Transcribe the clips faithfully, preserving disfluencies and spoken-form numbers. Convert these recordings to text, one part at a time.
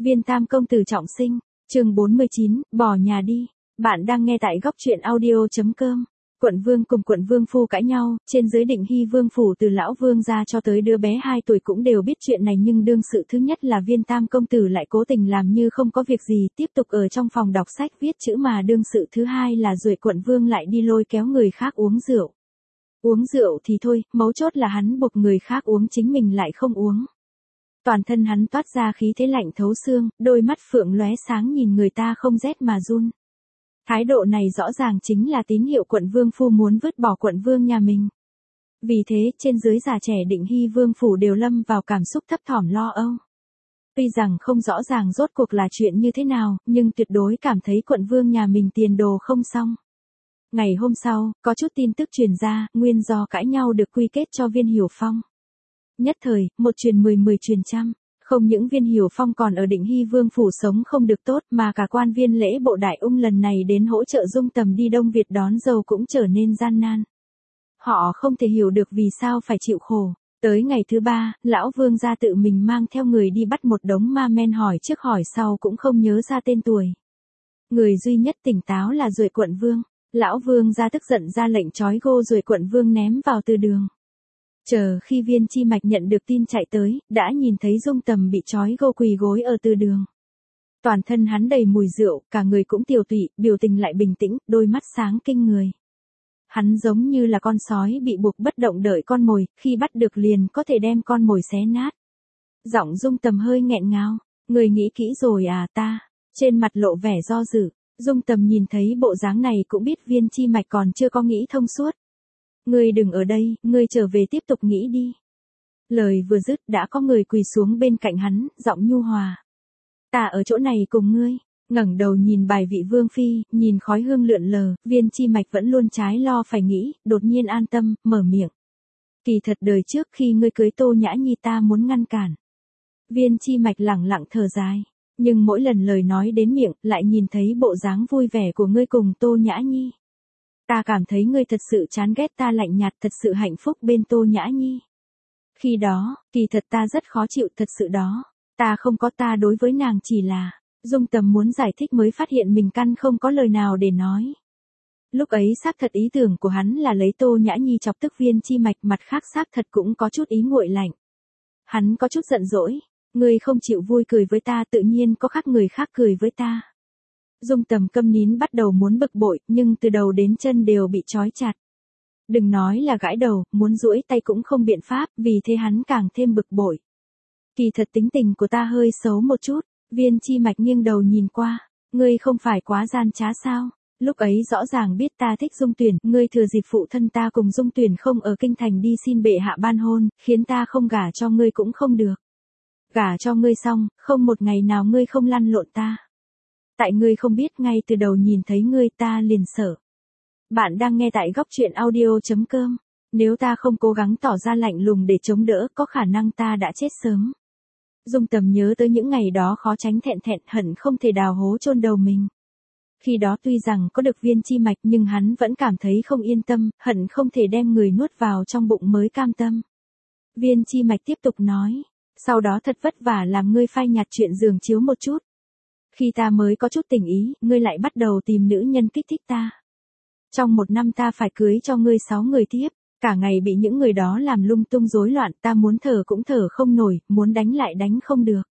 Viên Tam công tử trọng sinh, chương bốn mươi chín, bỏ nhà đi. Bạn đang nghe tại góc truyện audio.com. Quận vương cùng quận vương phu cãi nhau, trên dưới Định Hy vương phủ từ lão vương gia cho tới đứa bé hai tuổi cũng đều biết chuyện này, nhưng đương sự thứ nhất là Viên Tam công tử lại cố tình làm như không có việc gì, tiếp tục ở trong phòng đọc sách viết chữ, mà đương sự thứ hai là Duệ quận vương lại đi lôi kéo người khác uống rượu. Uống rượu thì thôi, mấu chốt là hắn buộc người khác uống, chính mình lại không uống. Toàn thân hắn toát ra khí thế lạnh thấu xương, đôi mắt phượng lóe sáng nhìn người ta không rét mà run. Thái độ này rõ ràng chính là tín hiệu quận vương phu muốn vứt bỏ quận vương nhà mình. Vì thế, trên dưới già trẻ Định Hy vương phủ đều lâm vào cảm xúc thấp thỏm lo âu. Tuy rằng không rõ ràng rốt cuộc là chuyện như thế nào, nhưng tuyệt đối cảm thấy quận vương nhà mình tiền đồ không xong. Ngày hôm sau, có chút tin tức truyền ra, nguyên do cãi nhau được quy kết cho Viên Hiểu Phong. Nhất thời, một truyền mười mười truyền trăm. Không những Viên Hiểu Phong còn ở Định Hy vương phủ sống không được tốt, mà cả quan viên lễ bộ đại ung lần này đến hỗ trợ Dung Tầm đi Đông Việt đón dâu cũng trở nên gian nan. Họ không thể hiểu được vì sao phải chịu khổ. Tới ngày thứ ba, lão vương gia tự mình mang theo người đi bắt một đống ma men, hỏi trước hỏi sau cũng không nhớ ra tên tuổi. Người duy nhất tỉnh táo là Duệ quận vương. Lão vương gia tức giận ra lệnh trói gô Duệ quận vương ném vào từ đường. Chờ khi Viên Chi Mạch nhận được tin chạy tới, đã nhìn thấy Dung Tầm bị trói gô quỳ gối ở từ đường. Toàn thân hắn đầy mùi rượu, cả người cũng tiều tụy, biểu tình lại bình tĩnh, đôi mắt sáng kinh người. Hắn giống như là con sói bị buộc bất động đợi con mồi, khi bắt được liền có thể đem con mồi xé nát. Giọng Dung Tầm hơi nghẹn ngào, người nghĩ kỹ rồi à ta, trên mặt lộ vẻ do dự. Dung Tầm nhìn thấy bộ dáng này cũng biết Viên Chi Mạch còn chưa có nghĩ thông suốt. Ngươi đừng ở đây, ngươi trở về tiếp tục nghĩ đi. Lời vừa dứt đã có người quỳ xuống bên cạnh hắn, giọng nhu hòa. Ta ở chỗ này cùng ngươi. Ngẩng đầu nhìn bài vị vương phi, nhìn khói hương lượn lờ, Viên Chi Mạch vẫn luôn trái lo phải nghĩ, đột nhiên an tâm, mở miệng. Kỳ thật đời trước khi ngươi cưới Tô Nhã Nhi ta muốn ngăn cản. Viên Chi Mạch lẳng lặng thở dài. Nhưng mỗi lần lời nói đến miệng, lại nhìn thấy bộ dáng vui vẻ của ngươi cùng Tô Nhã Nhi. Ta cảm thấy ngươi thật sự chán ghét ta, lạnh nhạt, thật sự hạnh phúc bên Tô Nhã Nhi. Khi đó, kỳ thật ta rất khó chịu, thật sự đó. Ta không có, ta đối với nàng chỉ là... Dung Tầm muốn giải thích mới phát hiện mình căn không có lời nào để nói. Lúc ấy xác thật ý tưởng của hắn là lấy Tô Nhã Nhi chọc tức Viên Chi Mạch, mặt khác xác thật cũng có chút ý nguội lạnh. Hắn có chút giận dỗi. Ngươi không chịu vui cười với ta, tự nhiên có khác người khác cười với ta. Dung Tầm câm nín bắt đầu muốn bực bội, nhưng từ đầu đến chân đều bị trói chặt. Đừng nói là gãi đầu, muốn duỗi tay cũng không biện pháp, vì thế hắn càng thêm bực bội. Kỳ thật tính tình của ta hơi xấu một chút. Viên Chi Mạch nghiêng đầu nhìn qua. Ngươi không phải quá gian trá sao? Lúc ấy rõ ràng biết ta thích Dung Tuyển, ngươi thừa dịp phụ thân ta cùng Dung Tuyển không ở kinh thành đi xin bệ hạ ban hôn, khiến ta không gả cho ngươi cũng không được. Gả cho ngươi xong, không một ngày nào ngươi không lăn lộn ta. Tại ngươi không biết, ngay từ đầu nhìn thấy ngươi ta liền sợ. Bạn đang nghe tại góc truyện audio.com. Nếu ta không cố gắng tỏ ra lạnh lùng để chống đỡ, có khả năng ta đã chết sớm. Dung Tầm nhớ tới những ngày đó khó tránh thẹn thẹn, hận không thể đào hố chôn đầu mình. Khi đó tuy rằng có được Viên Chi Mạch nhưng hắn vẫn cảm thấy không yên tâm, hận không thể đem người nuốt vào trong bụng mới cam tâm. Viên Chi Mạch tiếp tục nói. Sau đó thật vất vả làm ngươi phai nhạt chuyện giường chiếu một chút. Khi ta mới có chút tình ý, ngươi lại bắt đầu tìm nữ nhân kích thích ta. Trong một năm ta phải cưới cho ngươi sáu người tiếp, cả ngày bị những người đó làm lung tung rối loạn, ta muốn thở cũng thở không nổi, muốn đánh lại đánh không được.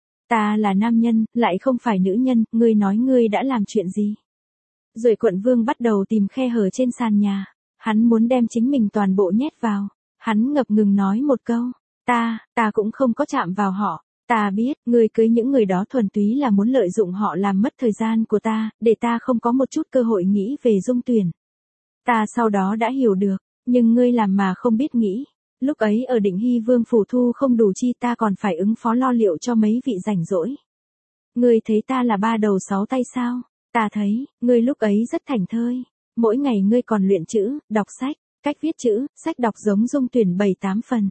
Ta là nam nhân, lại không phải nữ nhân, ngươi nói ngươi đã làm chuyện gì? Rồi quận vương bắt đầu tìm khe hở trên sàn nhà, hắn muốn đem chính mình toàn bộ nhét vào, hắn ngập ngừng nói một câu. Ta, ta cũng không có chạm vào họ. Ta biết, ngươi cưới những người đó thuần túy là muốn lợi dụng họ làm mất thời gian của ta, để ta không có một chút cơ hội nghĩ về Dung Tuyển. Ta sau đó đã hiểu được, nhưng ngươi làm mà không biết nghĩ. Lúc ấy ở Định Hy vương phủ thu không đủ chi, ta còn phải ứng phó lo liệu cho mấy vị rảnh rỗi. Ngươi thấy ta là ba đầu sáu tay sao? Ta thấy, ngươi lúc ấy rất thảnh thơi. Mỗi ngày ngươi còn luyện chữ, đọc sách, cách viết chữ, sách đọc giống Dung Tuyển bảy tám phần.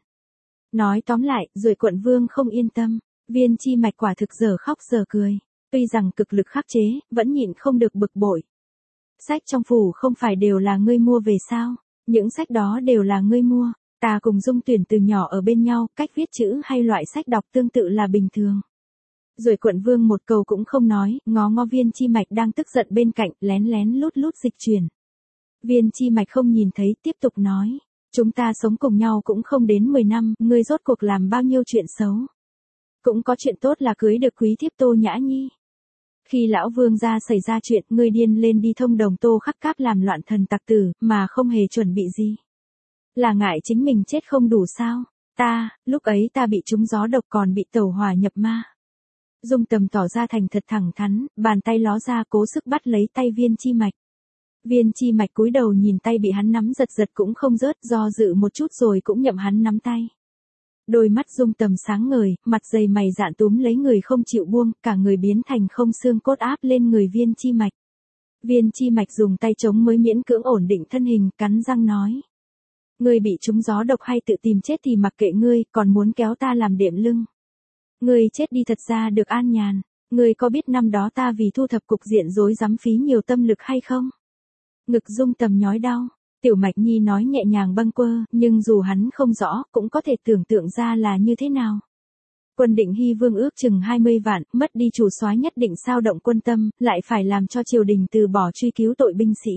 Nói tóm lại, rồi quận vương không yên tâm, Viên Chi Mạch quả thực giờ khóc giờ cười, tuy rằng cực lực khắc chế, vẫn nhịn không được bực bội. Sách trong phủ không phải đều là ngươi mua về sao? Những sách đó đều là ngươi mua, ta cùng Dung Tuyển từ nhỏ ở bên nhau, cách viết chữ hay loại sách đọc tương tự là bình thường. Rồi quận vương một câu cũng không nói, ngó ngó Viên Chi Mạch đang tức giận bên cạnh, lén lén lút lút dịch chuyển. Viên Chi Mạch không nhìn thấy, tiếp tục nói. Chúng ta sống cùng nhau cũng không đến mười năm, ngươi rốt cuộc làm bao nhiêu chuyện xấu. Cũng có chuyện tốt là cưới được quý thiếp Tô Nhã Nhi. Khi lão vương gia xảy ra chuyện, ngươi điên lên đi thông đồng Tô Khắc Cáp làm loạn thần tặc tử, mà không hề chuẩn bị gì. Là ngại chính mình chết không đủ sao? Ta, lúc ấy ta bị trúng gió độc còn bị tẩu hỏa nhập ma. Dung Tầm tỏ ra thành thật thẳng thắn, bàn tay ló ra cố sức bắt lấy tay Viên Chi Mạch. Viên Chi Mạch cúi đầu nhìn tay bị hắn nắm giật giật cũng không rớt, do dự một chút rồi cũng nhậm hắn nắm tay. Đôi mắt Dung Tầm sáng ngời, mặt dày mày dạn túm lấy người không chịu buông, cả người biến thành không xương cốt áp lên người Viên Chi Mạch. Viên Chi Mạch dùng tay chống mới miễn cưỡng ổn định thân hình, cắn răng nói. Ngươi bị trúng gió độc hay tự tìm chết thì mặc kệ ngươi, còn muốn kéo ta làm đệm lưng. Ngươi chết đi thật ra được an nhàn, ngươi có biết năm đó ta vì thu thập cục diện rối rắm phí nhiều tâm lực hay không? Ngực Dung Tầm nhói đau, Tiểu Mạch Nhi nói nhẹ nhàng bâng quơ, nhưng dù hắn không rõ, cũng có thể tưởng tượng ra là như thế nào. Quân Định Hy Vương ước chừng hai mươi vạn, mất đi chủ soái nhất định sao động quân tâm, lại phải làm cho triều đình từ bỏ truy cứu tội binh sĩ.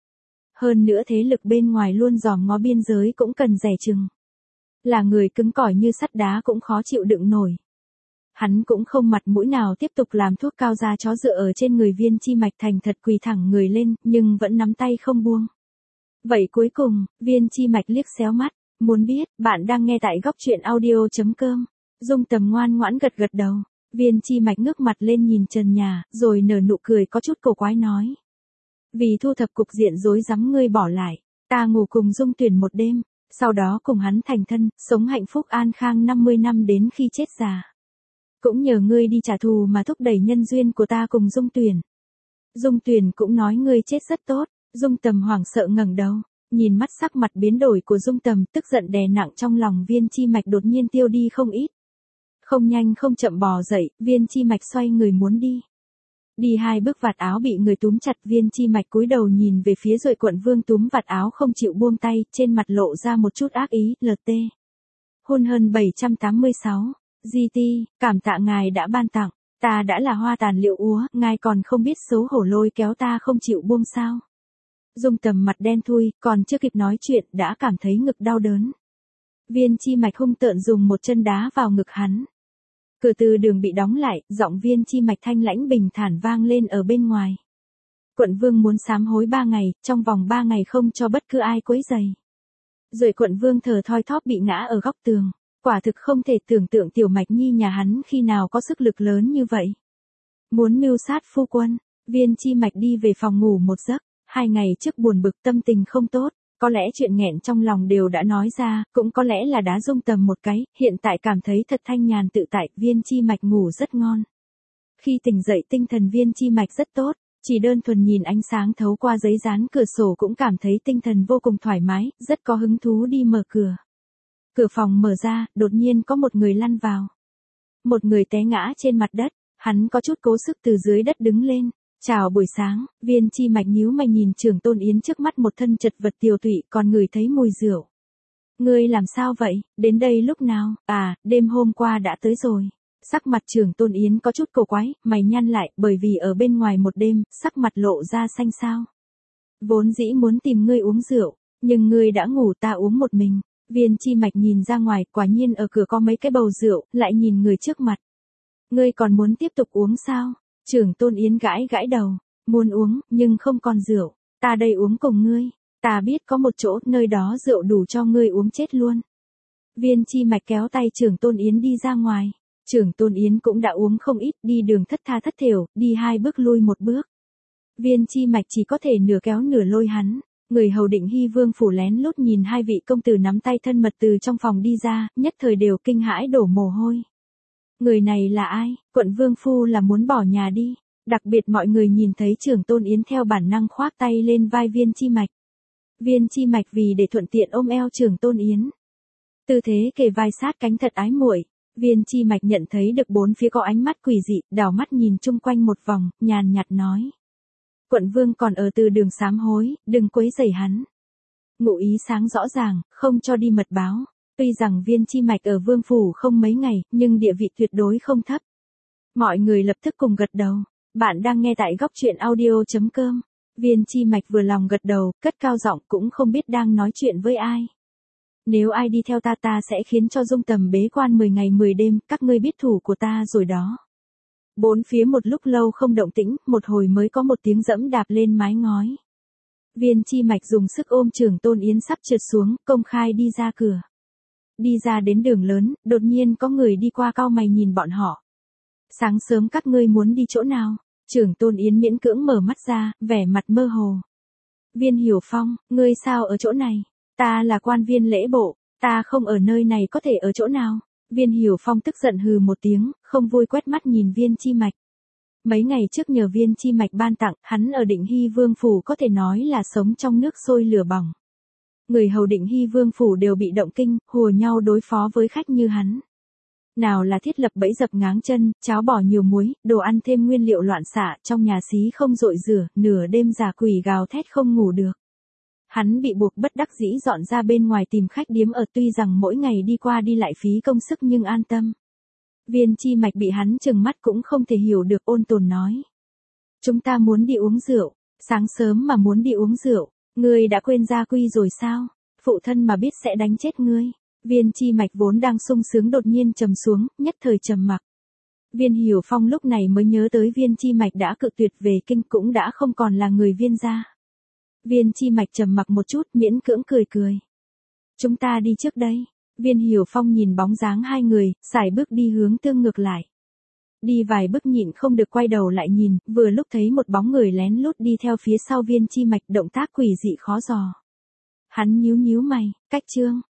Hơn nữa thế lực bên ngoài luôn dòm ngó biên giới cũng cần dè chừng. Là người cứng cỏi như sắt đá cũng khó chịu đựng nổi. Hắn cũng không mặt mũi nào tiếp tục làm thuốc cao da chó dựa ở trên người Viên Chi Mạch, thành thật quỳ thẳng người lên, nhưng vẫn nắm tay không buông. Vậy cuối cùng, Viên Chi Mạch liếc xéo mắt, muốn biết, bạn đang nghe tại góc truyện audio chấm com. Dung Tầm ngoan ngoãn gật gật đầu, Viên Chi Mạch ngước mặt lên nhìn trần nhà, rồi nở nụ cười có chút cổ quái nói. Vì thu thập cục diện rối rắm ngươi bỏ lại, ta ngủ cùng Dung Tuyển một đêm, sau đó cùng hắn thành thân, sống hạnh phúc an khang năm mươi năm đến khi chết già. Cũng nhờ ngươi đi trả thù mà thúc đẩy nhân duyên của ta cùng Dung Tuyển. Dung Tuyển cũng nói ngươi chết rất tốt. Dung Tầm hoảng sợ ngẩng đầu, nhìn mắt sắc mặt biến đổi của Dung Tầm, tức giận đè nặng trong lòng Viên Chi Mạch đột nhiên tiêu đi không ít. Không nhanh không chậm bò dậy, Viên Chi Mạch xoay người muốn đi. Đi hai bước vạt áo bị người túm chặt, Viên Chi Mạch cúi đầu nhìn về phía rồi quận vương túm vạt áo không chịu buông tay, trên mặt lộ ra một chút ác ý, lờ tê. Hôn hơn bảy trăm tám mươi sáu. giê tê, cảm tạ ngài đã ban tặng, ta đã là hoa tàn liệu úa, ngài còn không biết xấu hổ lôi kéo ta không chịu buông sao. Dung Tầm mặt đen thui, còn chưa kịp nói chuyện, đã cảm thấy ngực đau đớn. Viên Chi Mạch hung tợn dùng một chân đá vào ngực hắn. Cửa từ đường bị đóng lại, giọng Viên Chi Mạch thanh lãnh bình thản vang lên ở bên ngoài. Quận vương muốn sám hối ba ngày, trong vòng ba ngày không cho bất cứ ai quấy rầy. Rồi quận vương thở thoi thóp bị ngã ở góc tường. Quả thực không thể tưởng tượng Tiểu Mạch Nhi nhà hắn khi nào có sức lực lớn như vậy. Muốn mưu sát phu quân, Viên Chi Mạch đi về phòng ngủ một giấc, hai ngày trước buồn bực tâm tình không tốt, có lẽ chuyện nghẹn trong lòng đều đã nói ra, cũng có lẽ là đá Dung Tầm một cái, hiện tại cảm thấy thật thanh nhàn tự tại, Viên Chi Mạch ngủ rất ngon. Khi tỉnh dậy tinh thần Viên Chi Mạch rất tốt, chỉ đơn thuần nhìn ánh sáng thấu qua giấy dán cửa sổ cũng cảm thấy tinh thần vô cùng thoải mái, rất có hứng thú đi mở cửa. Cửa phòng mở ra, đột nhiên có một người lăn vào. Một người té ngã trên mặt đất, hắn có chút cố sức từ dưới đất đứng lên. Chào buổi sáng, Viên Chi Mạch nhíu mày nhìn Trưởng Tôn Yến trước mắt một thân chật vật tiều tụy, còn ngửi thấy mùi rượu. Ngươi làm sao vậy, đến đây lúc nào? À, đêm hôm qua đã tới rồi. Sắc mặt Trưởng Tôn Yến có chút cổ quái, mày nhăn lại, bởi vì ở bên ngoài một đêm, sắc mặt lộ ra xanh xao. Vốn dĩ muốn tìm ngươi uống rượu, nhưng ngươi đã ngủ, ta uống một mình. Viên Chi Mạch nhìn ra ngoài, quả nhiên ở cửa có mấy cái bầu rượu, lại nhìn người trước mặt. Ngươi còn muốn tiếp tục uống sao? Trưởng Tôn Yến gãi gãi đầu, muốn uống, nhưng không còn rượu, ta đây uống cùng ngươi, ta biết có một chỗ, nơi đó rượu đủ cho ngươi uống chết luôn. Viên Chi Mạch kéo tay Trưởng Tôn Yến đi ra ngoài, Trưởng Tôn Yến cũng đã uống không ít, đi đường thất tha thất thểu, đi hai bước lui một bước. Viên Chi Mạch chỉ có thể nửa kéo nửa lôi hắn. Người hầu Định Hy Vương phủ lén lút nhìn hai vị công tử nắm tay thân mật từ trong phòng đi ra, nhất thời đều kinh hãi đổ mồ hôi. Người này là ai? Quận Vương phu là muốn bỏ nhà đi. Đặc biệt mọi người nhìn thấy Trưởng Tôn Yến theo bản năng khoác tay lên vai Viên Chi Mạch. Viên Chi Mạch vì để thuận tiện ôm eo Trưởng Tôn Yến. Tư thế kề vai sát cánh thật ái muội. Viên Chi Mạch nhận thấy được bốn phía có ánh mắt quỷ dị, đảo mắt nhìn chung quanh một vòng, nhàn nhạt nói. Quận vương còn ở từ đường sám hối, đừng quấy rầy hắn. Ngụ ý sáng rõ ràng, không cho đi mật báo. Tuy rằng Viên Chi Mạch ở vương phủ không mấy ngày, nhưng địa vị tuyệt đối không thấp. Mọi người lập tức cùng gật đầu. Bạn đang nghe tại góc chuyện audio.com. Viên Chi Mạch vừa lòng gật đầu, cất cao giọng cũng không biết đang nói chuyện với ai. Nếu ai đi theo ta ta sẽ khiến cho Dung Tầm bế quan mười ngày mười đêm, các ngươi biết thủ của ta rồi đó. Bốn phía một lúc lâu không động tĩnh, một hồi mới có một tiếng dẫm đạp lên mái ngói. Viên Chi Mạch dùng sức ôm Trường Tôn Yến sắp trượt xuống, công khai đi ra cửa. Đi ra đến đường lớn, đột nhiên có người đi qua cau mày nhìn bọn họ. Sáng sớm các ngươi muốn đi chỗ nào? Trường Tôn Yến miễn cưỡng mở mắt ra, vẻ mặt mơ hồ. Viên Hiểu Phong, ngươi sao ở chỗ này? Ta là quan viên lễ bộ, ta không ở nơi này có thể ở chỗ nào? Viên Hiểu Phong tức giận hừ một tiếng, không vui quét mắt nhìn Viên Chi Mạch. Mấy ngày trước nhờ Viên Chi Mạch ban tặng, hắn ở Định Hy Vương phủ có thể nói là sống trong nước sôi lửa bỏng. Người hầu Định Hy Vương phủ đều bị động kinh, hùa nhau đối phó với khách như hắn. Nào là thiết lập bẫy dập ngáng chân, cháo bỏ nhiều muối, đồ ăn thêm nguyên liệu loạn xạ, trong nhà xí không dội rửa, nửa đêm giả quỷ gào thét không ngủ được. Hắn bị buộc bất đắc dĩ dọn ra bên ngoài tìm khách điếm ở, tuy rằng mỗi ngày đi qua đi lại phí công sức nhưng an tâm. Viên Chi Mạch bị hắn trừng mắt cũng không thể hiểu được, ôn tồn nói. Chúng ta muốn đi uống rượu, sáng sớm mà muốn đi uống rượu, ngươi đã quên gia quy rồi sao? Phụ thân mà biết sẽ đánh chết ngươi. Viên Chi Mạch vốn đang sung sướng đột nhiên trầm xuống, nhất thời trầm mặc. Viên Hiểu Phong lúc này mới nhớ tới Viên Chi Mạch đã cự tuyệt về kinh, cũng đã không còn là người Viên gia. Viên Chi Mạch trầm mặc một chút, miễn cưỡng cười cười. Chúng ta đi trước đây. Viên Hiểu Phong nhìn bóng dáng hai người, sải bước đi hướng tương ngược lại. Đi vài bước nhịn không được quay đầu lại nhìn, vừa lúc thấy một bóng người lén lút đi theo phía sau Viên Chi Mạch, động tác quỷ dị khó dò. Hắn nhíu nhíu mày, cách Trương,